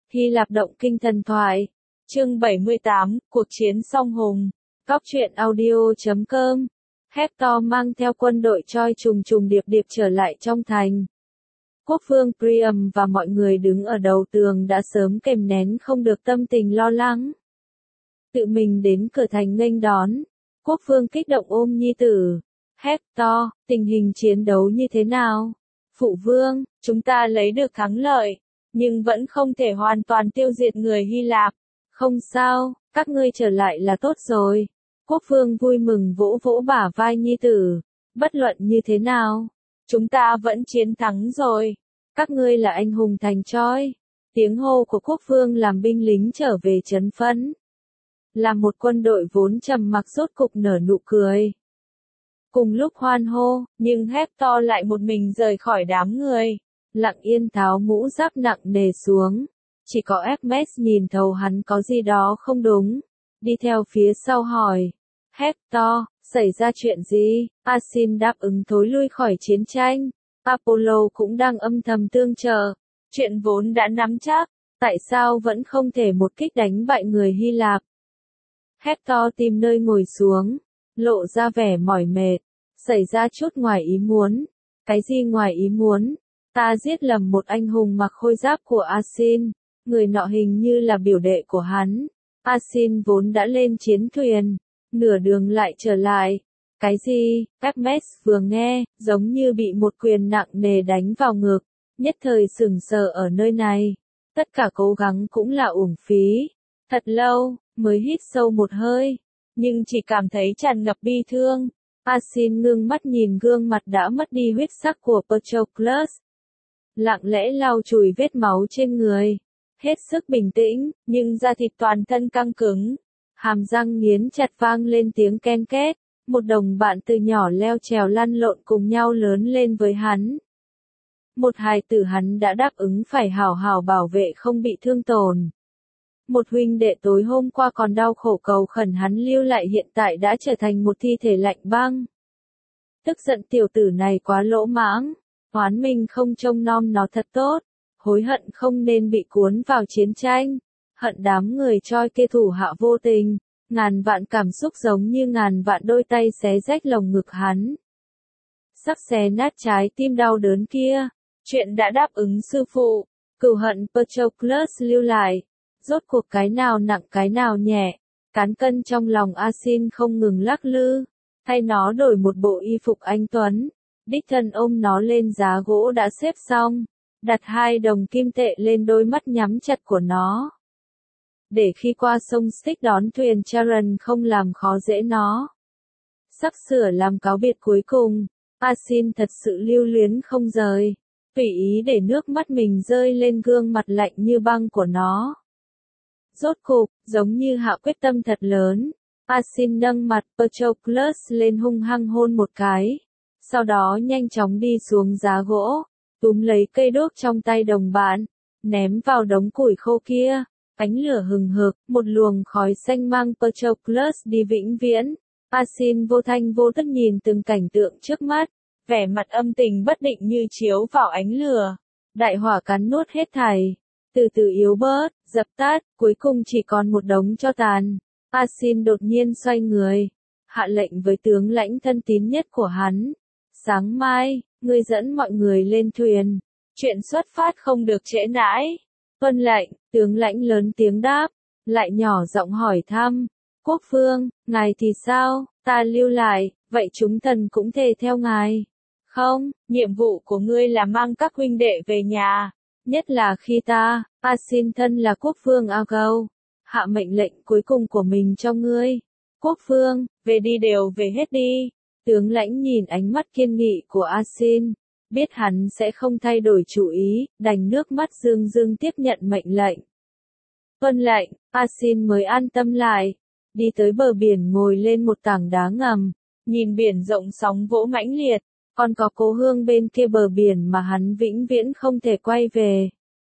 Hy Lạp động kinh thần thoại. Chương 78, Cuộc chiến song hùng. Góc truyện audio.com. Hector mang theo quân đội Troy trùng trùng điệp điệp trở lại trong thành. Quốc vương Priam và mọi người đứng ở đầu tường đã sớm kìm nén không được tâm tình lo lắng. Tự mình đến cửa thành nghênh đón. Quốc vương kích động ôm nhi tử. Hector, tình hình chiến đấu như thế nào? Phụ vương, chúng ta lấy được thắng lợi, nhưng vẫn không thể hoàn toàn tiêu diệt người Hy Lạp. Không sao, các ngươi trở lại là tốt rồi. Quốc vương vui mừng vỗ vỗ bả vai nhi tử. Bất luận như thế nào, chúng ta vẫn chiến thắng rồi. Các ngươi là anh hùng thành Troy. Tiếng hô của quốc vương làm binh lính trở về trấn phấn. Là một quân đội vốn trầm mặc rốt cục nở nụ cười. Cùng lúc hoan hô, nhưng Hector lại một mình rời khỏi đám người. Lặng yên tháo mũ giáp nặng nề xuống. Chỉ có Hermes nhìn thấu hắn có gì đó không đúng. Đi theo phía sau hỏi. Hector, xảy ra chuyện gì? Asin đáp ứng thối lui khỏi chiến tranh. Apollo cũng đang âm thầm tương trợ. Chuyện vốn đã nắm chắc. Tại sao vẫn không thể một kích đánh bại người Hy Lạp? Hector tìm nơi ngồi xuống. Lộ ra vẻ mỏi mệt. Xảy ra chút ngoài ý muốn. Cái gì ngoài ý muốn? Ta giết lầm một anh hùng mặc khôi giáp của Asin. Người nọ hình như là biểu đệ của hắn. Asin vốn đã lên chiến thuyền. Nửa đường lại trở lại. Cái gì? Hermes vừa nghe, giống như bị một quyền nặng nề đánh vào ngực. Nhất thời sững sờ ở nơi này. Tất cả cố gắng cũng là uổng phí. Thật lâu, mới hít sâu một hơi. Nhưng chỉ cảm thấy tràn ngập bi thương. Asin ngưng mắt nhìn gương mặt đã mất đi huyết sắc của Patroclus. Lặng lẽ lau chùi vết máu trên người. Hết sức bình tĩnh, nhưng da thịt toàn thân căng cứng. Hàm răng nghiến chặt vang lên tiếng ken két. Một đồng bạn từ nhỏ leo trèo lăn lộn cùng nhau lớn lên với hắn. Một hài tử hắn đã đáp ứng phải hảo hảo bảo vệ không bị thương tổn. Một huynh đệ tối hôm qua còn đau khổ cầu khẩn hắn lưu lại hiện tại đã trở thành một thi thể lạnh băng. Tức giận tiểu tử này quá lỗ mãng, oán mình không trông nom nó thật tốt, hối hận không nên bị cuốn vào chiến tranh, hận đám người Troy kia thủ hạ vô tình, ngàn vạn cảm xúc giống như ngàn vạn đôi tay xé rách lồng ngực hắn. Sắc xé nát trái tim đau đớn kia, chuyện đã đáp ứng sư phụ, cừu hận Patroclus lưu lại. Rốt cuộc cái nào nặng cái nào nhẹ, cán cân trong lòng Asin không ngừng lắc lư, thay nó đổi một bộ y phục anh tuấn, đích thân ôm nó lên giá gỗ đã xếp xong, đặt 2 đồng kim tệ lên đôi mắt nhắm chặt của nó. Để khi qua sông Styx đón thuyền Charon không làm khó dễ nó. Sắp sửa làm cáo biệt cuối cùng, Asin thật sự lưu luyến không rời, tùy ý để nước mắt mình rơi lên gương mặt lạnh như băng của nó. Rốt cục, giống như hạ quyết tâm thật lớn, Asin nâng mặt Patroclus lên hung hăng hôn một cái. Sau đó nhanh chóng đi xuống giá gỗ, túm lấy cây đuốc trong tay đồng bạn, ném vào đống củi khô kia. Ánh lửa hừng hực, một luồng khói xanh mang Patroclus đi vĩnh viễn. Asin vô thanh vô tức nhìn từng cảnh tượng trước mắt, vẻ mặt âm tình bất định như chiếu vào ánh lửa. Đại hỏa cắn nuốt hết thảy. Từ từ yếu bớt, dập tắt, cuối cùng chỉ còn một đống tro tàn. Asin đột nhiên xoay người, hạ lệnh với tướng lãnh thân tín nhất của hắn. Sáng mai, ngươi dẫn mọi người lên thuyền. Chuyện xuất phát không được trễ nãi. Vâng lệnh, tướng lãnh lớn tiếng đáp, lại nhỏ giọng hỏi thăm. Quốc vương, ngài thì sao? Ta lưu lại, vậy chúng thần cũng thề theo ngài. Không, nhiệm vụ của ngươi là mang các huynh đệ về nhà. Nhất là khi ta, Asin thân là quốc vương Argos, hạ mệnh lệnh cuối cùng của mình cho ngươi. Quốc vương, về đi đều về hết đi. Tướng lãnh nhìn ánh mắt kiên nghị của Asin, biết hắn sẽ không thay đổi chủ ý, đành nước mắt rưng rưng tiếp nhận mệnh lệnh. Vâng lệnh, Asin mới an tâm lại. Đi tới bờ biển ngồi lên một tảng đá ngầm, nhìn biển rộng sóng vỗ mãnh liệt. Còn có cố hương bên kia bờ biển mà hắn vĩnh viễn không thể quay về.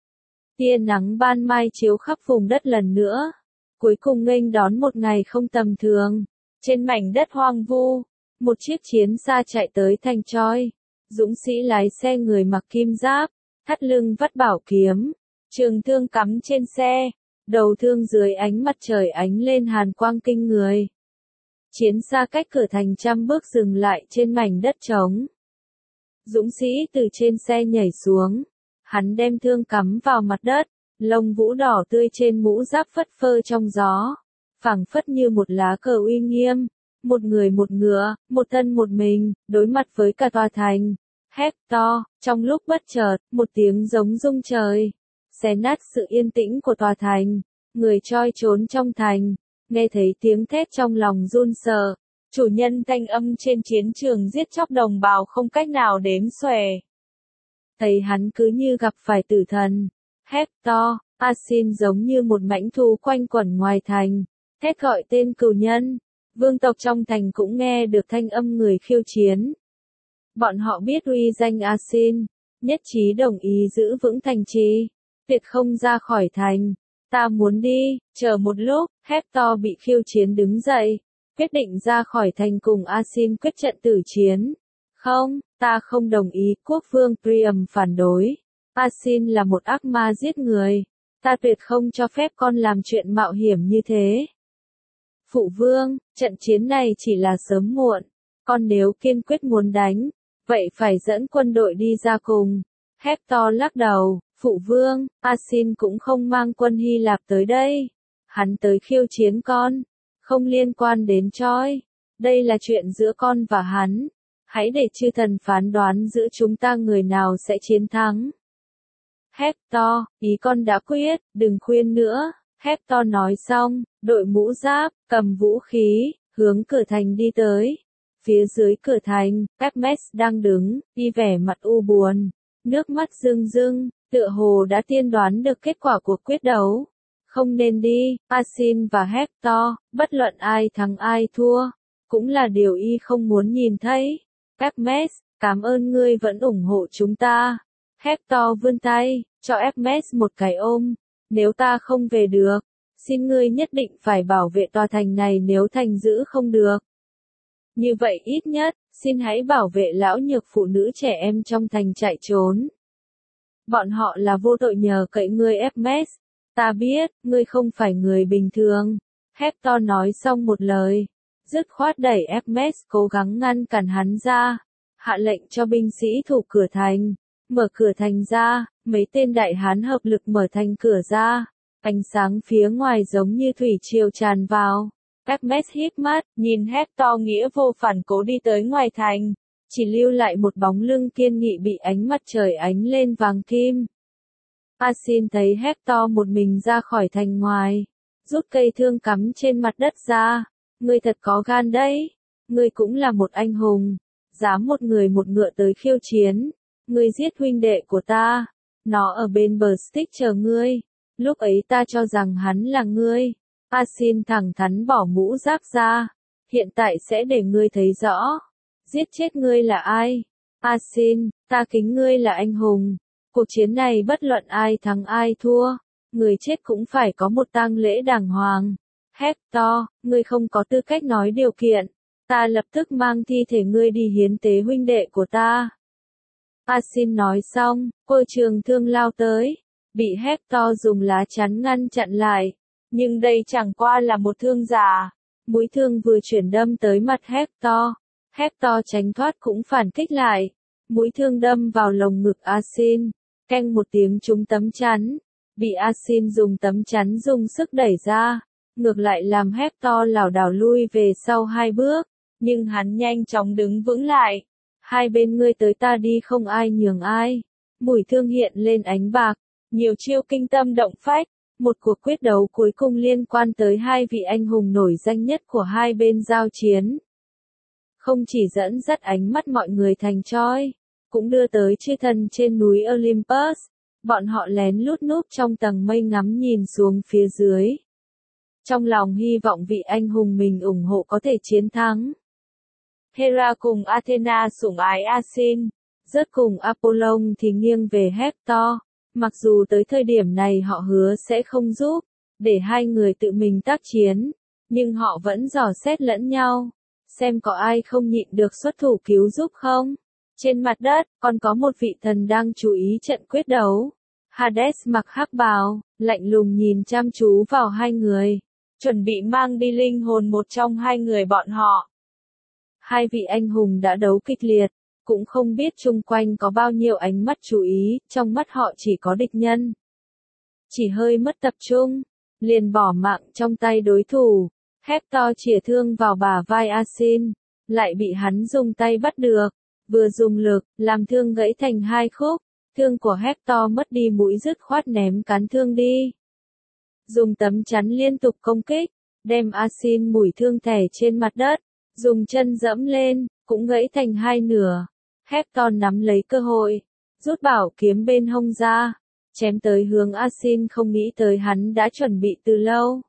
Tia nắng ban mai chiếu khắp vùng đất lần nữa. Cuối cùng nghênh đón một ngày không tầm thường. Trên mảnh đất hoang vu, một chiếc chiến xa chạy tới thành Troy. Dũng sĩ lái xe người mặc kim giáp, thắt lưng vắt bảo kiếm. Trường thương cắm trên xe, đầu thương dưới ánh mặt trời ánh lên hàn quang kinh người. Chiến xa cách cửa thành trăm bước dừng lại trên mảnh đất trống. Dũng sĩ từ trên xe nhảy xuống, hắn đem thương cắm vào mặt đất, lông vũ đỏ tươi trên mũ giáp phất phơ trong gió, phảng phất như một lá cờ uy nghiêm, một người một ngựa, một thân một mình, đối mặt với cả tòa thành. Hét to, trong lúc bất chợt, một tiếng giống rung trời, xé nát sự yên tĩnh của tòa thành. Người choi trốn trong thành, nghe thấy tiếng thét trong lòng run sợ. Chủ nhân thanh âm trên chiến trường giết chóc đồng bào không cách nào đếm xuể. Thấy hắn cứ như gặp phải tử thần. Hét to, Asin giống như một mãnh thú quanh quẩn ngoài thành, thét gọi tên cừu nhân. Vương tộc trong thành cũng nghe được thanh âm người khiêu chiến. Bọn họ biết uy danh Asin, nhất trí đồng ý giữ vững thành trì, tuyệt không ra khỏi thành. Ta muốn đi, chờ một lúc. Hector bị khiêu chiến đứng dậy, quyết định ra khỏi thành cùng Asin quyết trận tử chiến. Không, ta không đồng ý. Quốc vương Priam phản đối. Asin là một ác ma giết người, ta tuyệt không cho phép con làm chuyện mạo hiểm như thế. Phụ vương, trận chiến này chỉ là sớm muộn, con nếu kiên quyết muốn đánh, vậy phải dẫn quân đội đi ra cùng. Hector lắc đầu, phụ vương, Asin cũng không mang quân Hy Lạp tới đây. Hắn tới khiêu chiến con, không liên quan đến Troy. Đây là chuyện giữa con và hắn. Hãy để chư thần phán đoán giữa chúng ta người nào sẽ chiến thắng. Hector, ý con đã quyết, đừng khuyên nữa. Hector nói xong, đội mũ giáp, cầm vũ khí, hướng cửa thành đi tới. Phía dưới cửa thành, Hermes đang đứng, đi vẻ mặt u buồn, nước mắt rưng rưng, tựa hồ đã tiên đoán được kết quả cuộc quyết đấu. Không nên đi. Asin và Hector, bất luận ai thắng ai thua, cũng là điều y không muốn nhìn thấy. Hermes, cảm ơn ngươi vẫn ủng hộ chúng ta. Hector vươn tay, cho Hermes một cái ôm. Nếu ta không về được, xin ngươi nhất định phải bảo vệ tòa thành này nếu thành giữ không được. Như vậy ít nhất, xin hãy bảo vệ lão nhược phụ nữ trẻ em trong thành chạy trốn. Bọn họ là vô tội nhờ cậy ngươi Hermes. Ta biết, ngươi không phải người bình thường. Hector nói xong một lời, dứt khoát đẩy Hermes cố gắng ngăn cản hắn ra, hạ lệnh cho binh sĩ thủ cửa thành, mở cửa thành ra, mấy tên đại hán hợp lực mở thành cửa ra, ánh sáng phía ngoài giống như thủy triều tràn vào. Hermes híp mắt, nhìn Hector nghĩa vô phản cố đi tới ngoài thành, chỉ lưu lại một bóng lưng kiên nghị bị ánh mặt trời ánh lên vàng kim. Asin thấy Hector một mình ra khỏi thành ngoài, rút cây thương cắm trên mặt đất ra. Ngươi thật có gan đấy, ngươi cũng là một anh hùng, dám một người một ngựa tới khiêu chiến. Ngươi giết huynh đệ của ta, nó ở bên bờ Styx chờ ngươi. Lúc ấy ta cho rằng hắn là ngươi. Asin thẳng thắn bỏ mũ giáp ra, hiện tại sẽ để ngươi thấy rõ. Giết chết ngươi là ai? Asin, ta kính ngươi là anh hùng. Cuộc chiến này bất luận ai thắng ai thua, người chết cũng phải có một tang lễ đàng hoàng. Hector, ngươi không có tư cách nói điều kiện. Ta lập tức mang thi thể ngươi đi hiến tế huynh đệ của ta. Asin nói xong, cô trường thương lao tới, bị Hector dùng lá chắn ngăn chặn lại. Nhưng đây chẳng qua là một thương giả. Mũi thương vừa chuyển đâm tới mặt Hector. Hector tránh thoát cũng phản kích lại. Mũi thương đâm vào lồng ngực Asin. Keng một tiếng trúng tấm chắn. Bị Asin dùng tấm chắn dùng sức đẩy ra. Ngược lại làm Hector lảo đảo lui về sau 2 bước. Nhưng hắn nhanh chóng đứng vững lại. Hai bên ngươi tới ta đi không ai nhường ai. Mũi thương hiện lên ánh bạc. Nhiều chiêu kinh tâm động phách. Một cuộc quyết đấu cuối cùng liên quan tới hai vị anh hùng nổi danh nhất của hai bên giao chiến. Không chỉ dẫn dắt ánh mắt mọi người thành Troy, cũng đưa tới chư thần trên núi Olympus. Bọn họ lén lút núp trong tầng mây ngắm nhìn xuống phía dưới. Trong lòng hy vọng vị anh hùng mình ủng hộ có thể chiến thắng. Hera cùng Athena sủng ái Asin, rớt cùng Apollon thì nghiêng về Hector. Mặc dù tới thời điểm này họ hứa sẽ không giúp, để hai người tự mình tác chiến, nhưng họ vẫn dò xét lẫn nhau, xem có ai không nhịn được xuất thủ cứu giúp không. Trên mặt đất, còn có một vị thần đang chú ý trận quyết đấu. Hades mặc hắc bào, lạnh lùng nhìn chăm chú vào hai người, chuẩn bị mang đi linh hồn một trong hai người bọn họ. Hai vị anh hùng đã đấu kịch liệt, cũng không biết chung quanh có bao nhiêu ánh mắt chú ý, trong mắt họ chỉ có địch nhân. Chỉ hơi mất tập trung, liền bỏ mạng trong tay đối thủ. Hector chĩa thương vào bả vai Asin, lại bị hắn dùng tay bắt được, vừa dùng lực, làm thương gãy thành hai khúc. Thương của Hector mất đi mũi dứt khoát ném cán thương đi. Dùng tấm chắn liên tục công kích, đem Asin mủi thương thẻ trên mặt đất, dùng chân dẫm lên, cũng gãy thành hai nửa. Hector nắm lấy cơ hội, rút bảo kiếm bên hông ra, chém tới hướng Asin, không nghĩ tới hắn đã chuẩn bị từ lâu.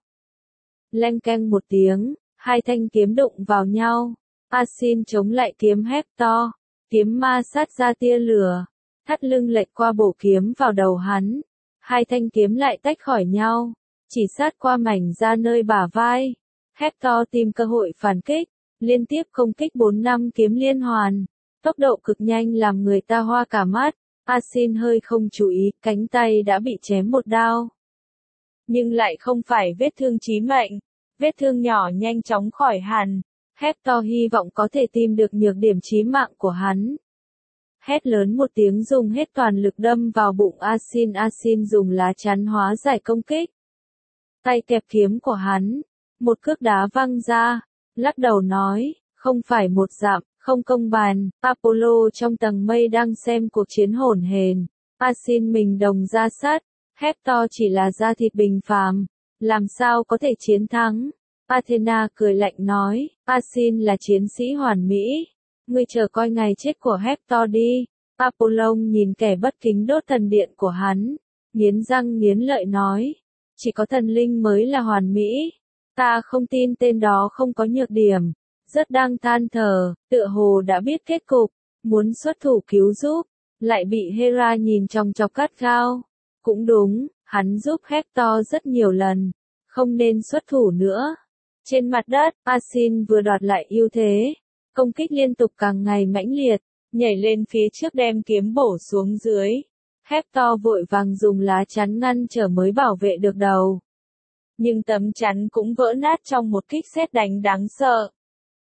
Leng keng một tiếng, hai thanh kiếm đụng vào nhau. Asin chống lại kiếm Hector, kiếm ma sát ra tia lửa, thắt lưng lệch qua bổ kiếm vào đầu hắn. Hai thanh kiếm lại tách khỏi nhau, chỉ sát qua mảnh da nơi bả vai. Hector tìm cơ hội phản kích, liên tiếp công kích 4-5 kiếm liên hoàn, tốc độ cực nhanh làm người ta hoa cả mắt. Asin hơi không chú ý, cánh tay đã bị chém một đao. Nhưng lại không phải vết thương chí mệnh, vết thương nhỏ nhanh chóng khỏi hẳn. Hector hy vọng có thể tìm được nhược điểm chí mạng của hắn. Hét lớn một tiếng, dùng hết toàn lực đâm vào bụng Asin. Asin dùng lá chắn hóa giải công kích. Tay kẹp kiếm của hắn, một cước đá văng ra, lắc đầu nói, không phải một dặm, không công bàn. Apollo trong tầng mây đang xem cuộc chiến hỗn hển. Asin mình đồng ra sắt, Hector chỉ là da thịt bình phàm, làm sao có thể chiến thắng. Athena cười lạnh nói, Asin là chiến sĩ hoàn mỹ, ngươi chờ coi ngày chết của Hector đi. Apollo nhìn kẻ bất kính đốt thần điện của hắn, nghiến răng nghiến lợi nói, chỉ có thần linh mới là hoàn mỹ, ta không tin tên đó không có nhược điểm. Rất đang than thở, tựa hồ đã biết kết cục, muốn xuất thủ cứu giúp, lại bị Hera nhìn chòng chọc gắt gao. Cũng đúng, hắn giúp Hector rất nhiều lần, không nên xuất thủ nữa. Trên mặt đất, Asin vừa đoạt lại ưu thế, công kích liên tục càng ngày mãnh liệt, nhảy lên phía trước đem kiếm bổ xuống dưới. Hector vội vàng dùng lá chắn ngăn trở mới bảo vệ được đầu. Nhưng tấm chắn cũng vỡ nát trong một kích sét đánh đáng sợ.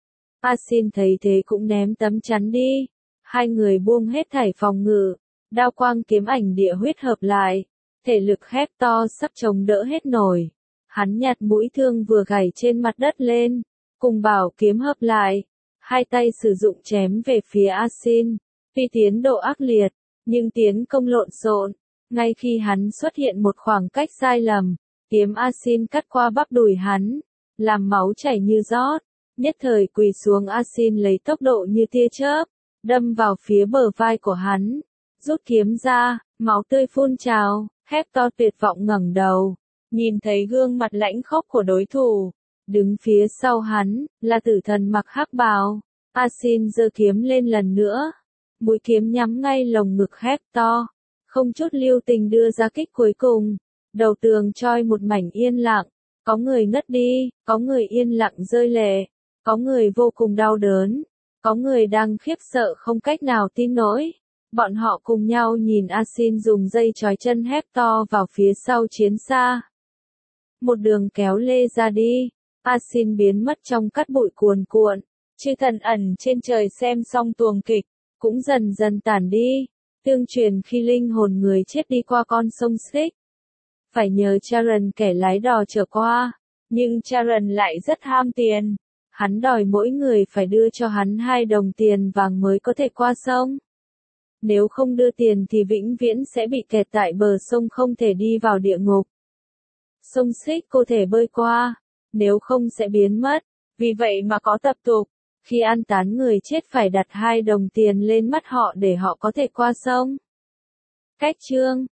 Asin thấy thế cũng ném tấm chắn đi. Hai người buông hết thảy phòng ngự, đao quang kiếm ảnh địa huyết hợp lại. Thể lực Hector sắp chống đỡ hết nổi. Hắn nhặt mũi thương vừa gảy trên mặt đất lên, cùng bảo kiếm hợp lại. Hai tay sử dụng chém về phía Asin. Tuy tiến độ ác liệt, nhưng tiến công lộn xộn. Ngay khi hắn xuất hiện một khoảng cách sai lầm, kiếm Asin cắt qua bắp đùi hắn, làm máu chảy như rót. Nhất thời quỳ xuống, Asin lấy tốc độ như tia chớp, đâm vào phía bờ vai của hắn, rút kiếm ra, máu tươi phun trào. Hector tuyệt vọng ngẩng đầu, nhìn thấy gương mặt lãnh khốc của đối thủ, đứng phía sau hắn, là tử thần mặc hắc bào. Asin giơ kiếm lên lần nữa, mũi kiếm nhắm ngay lồng ngực Hector, không chút lưu tình đưa ra kích cuối cùng. Đầu tường choi một mảnh yên lặng, có người ngất đi, có người yên lặng rơi lệ, có người vô cùng đau đớn, có người đang khiếp sợ không cách nào tin nổi. Bọn họ cùng nhau nhìn Asin dùng dây trói chân Hector vào phía sau chiến xa. Một đường kéo lê ra đi, Asin biến mất trong cát bụi cuồn cuộn. Chư thần ẩn trên trời xem xong tuồng kịch, cũng dần dần tản đi, tương truyền khi linh hồn người chết đi qua con sông Styx. Phải nhờ Charon kẻ lái đò trở qua, nhưng Charon lại rất ham tiền. Hắn đòi mỗi người phải đưa cho hắn 2 đồng tiền vàng mới có thể qua sông. Nếu không đưa tiền thì vĩnh viễn sẽ bị kẹt tại bờ sông, không thể đi vào địa ngục. Sông Styx có thể bơi qua, nếu không sẽ biến mất. Vì vậy mà có tập tục, khi an táng người chết phải đặt 2 đồng tiền lên mắt họ để họ có thể qua sông. Cách chương